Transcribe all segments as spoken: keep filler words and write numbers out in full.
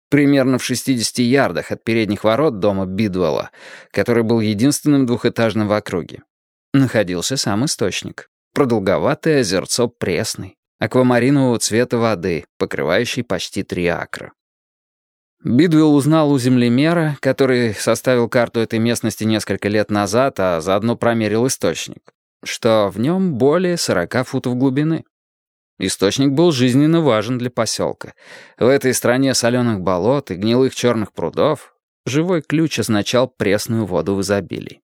Примерно в шестидесяти ярдах от передних ворот дома Бидуэлла, который был единственным двухэтажным в округе, находился сам источник. Продолговатое озерцо пресной, аквамаринового цвета воды, покрывающей почти три акра. Бидуэлл узнал у землемера, который составил карту этой местности несколько лет назад, а заодно промерил источник, что в нем более сорока футов глубины. Источник был жизненно важен для поселка. В этой стране соленых болот и гнилых черных прудов живой ключ означал пресную воду в изобилии.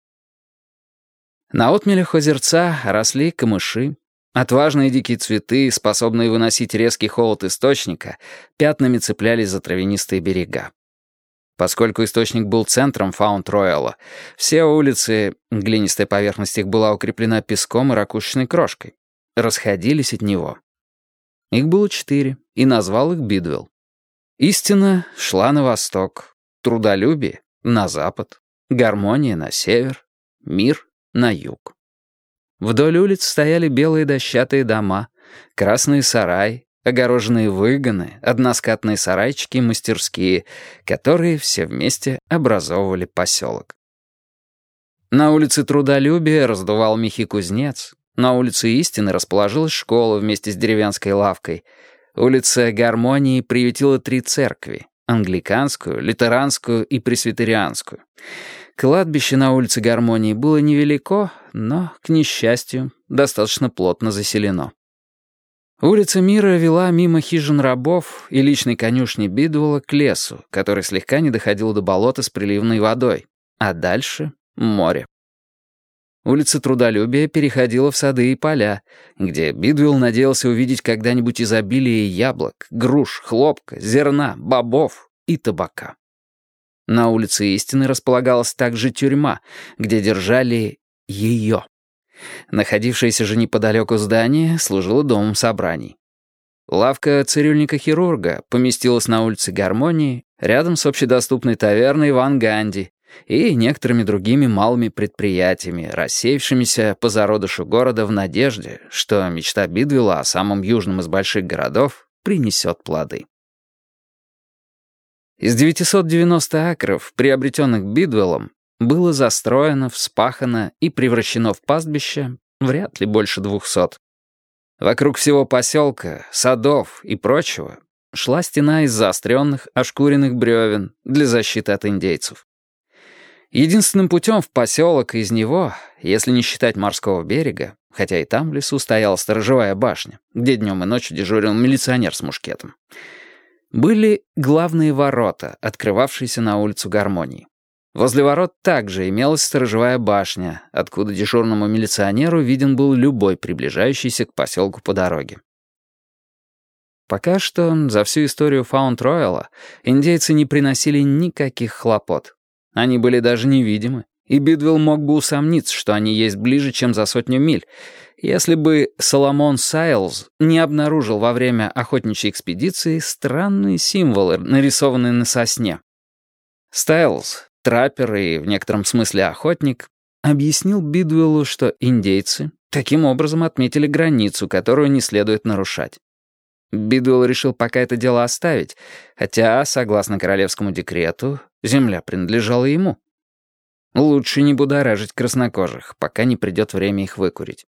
На отмелях озерца росли камыши. Отважные дикие цветы, способные выносить резкий холод источника, пятнами цеплялись за травянистые берега. Поскольку источник был центром Фаунд-Рояла, все улицы, глинистая поверхность их была укреплена песком и ракушечной крошкой, расходились от него. Их было четыре, и назвал их Бидуэлл. Истина шла на восток, трудолюбие — на запад, гармония — на север, мир — на юг. Вдоль улиц стояли белые дощатые дома, красные сараи, огороженные выгоны, односкатные сарайчики и мастерские, которые все вместе образовывали поселок. На улице Трудолюбия раздувал мехи кузнец, на улице Истины расположилась школа вместе с деревенской лавкой, улица Гармонии приютила три церкви — англиканскую, лютеранскую и пресвитерианскую. Кладбище на улице Гармонии было невелико, но, к несчастью, достаточно плотно заселено. Улица Мира вела мимо хижин рабов и личной конюшни Бидуэлла к лесу, который слегка не доходил до болота с приливной водой, а дальше — море. Улица Трудолюбия переходила в сады и поля, где Бидуэлл надеялся увидеть когда-нибудь изобилие яблок, груш, хлопка, зерна, бобов и табака. На улице Истины располагалась также тюрьма, где держали ее. Находившееся же неподалеку здание служило домом собраний. Лавка цирюльника-хирурга поместилась на улице Гармонии, рядом с общедоступной таверной Ван Ганди и некоторыми другими малыми предприятиями, рассеявшимися по зародышу города в надежде, что мечта Бидуэлла о самом южном из больших городов принесет плоды. Из девятисот девяноста акров, приобретенных Бидуэллом, было застроено, вспахано и превращено в пастбище вряд ли больше двухсот. Вокруг всего поселка, садов и прочего шла стена из заостренных, ошкуренных бревен для защиты от индейцев. Единственным путем в поселок из него, если не считать морского берега, хотя и там в лесу стояла сторожевая башня, где днем и ночью дежурил милиционер с мушкетом, были главные ворота, открывавшиеся на улицу Гармонии. Возле ворот также имелась сторожевая башня, откуда дежурному милиционеру виден был любой приближающийся к поселку по дороге. Пока что за всю историю Фаунд-Рояла индейцы не приносили никаких хлопот. Они были даже невидимы, и Бидуэлл мог бы усомниться, что они есть ближе, чем за сотню миль, если бы Соломон Сайлз не обнаружил во время охотничьей экспедиции странные символы, нарисованные на сосне. Сайлз, траппер и в некотором смысле охотник, объяснил Бидуэллу, что индейцы таким образом отметили границу, которую не следует нарушать. Бидуэлл решил пока это дело оставить, хотя, согласно королевскому декрету, земля принадлежала ему. Лучше не будоражить краснокожих, пока не придет время их выкурить.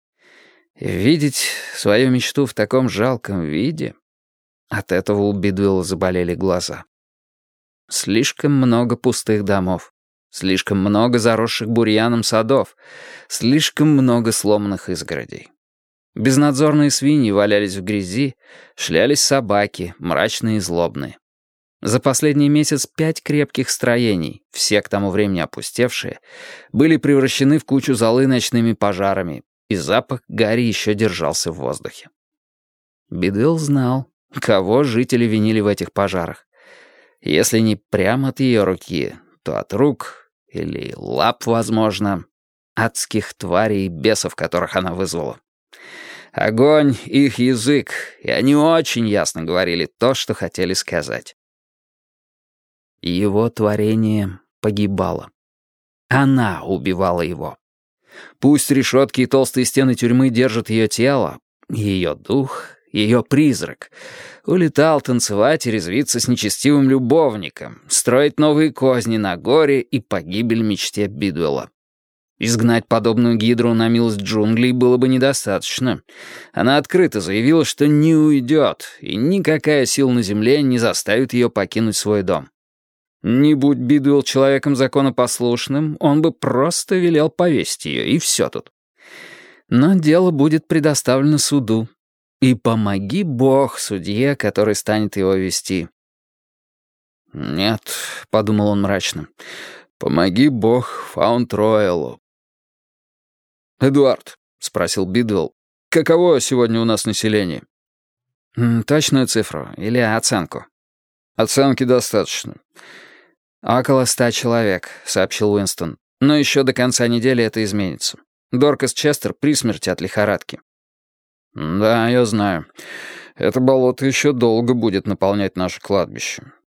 Видеть свою мечту в таком жалком виде... От этого у Бидуэлла заболели глаза. Слишком много пустых домов, слишком много заросших бурьяном садов, слишком много сломанных изгородей. Безнадзорные свиньи валялись в грязи, шлялись собаки, мрачные и злобные. За последний месяц пять крепких строений, все к тому времени опустевшие, были превращены в кучу золы ночными пожарами, и запах гари еще держался в воздухе. Бидуэлл знал, кого жители винили в этих пожарах. Если не прямо от ее руки, то от рук или лап, возможно, адских тварей и бесов, которых она вызвала. Огонь — их язык, и они очень ясно говорили то, что хотели сказать. Его творение погибало. Она убивала его. Пусть решетки и толстые стены тюрьмы держат ее тело, ее дух, ее призрак. Улетал танцевать и резвиться с нечестивым любовником, строить новые козни на горе и погибель мечте Бидуэлла. Изгнать подобную гидру на милость джунглей было бы недостаточно. Она открыто заявила, что не уйдет, и никакая сила на земле не заставит ее покинуть свой дом. Не будь Бидуэлл человеком законопослушным, он бы просто велел повесить ее, и все тут. Но дело будет предоставлено суду. И помоги Бог судье, который станет его вести. «Нет», — подумал он мрачно, — «помоги Бог Фаунд-Роялу». «Эдуард», — спросил Бидуэлл, — «каково сегодня у нас население?» «Точную цифру или оценку?» «Оценки достаточно». «Около ста человек», — сообщил Уинстон. «Но еще до конца недели это изменится. Доркас Честер при смерти от лихорадки». «Да, я знаю. Это болото еще долго будет наполнять наше кладбище.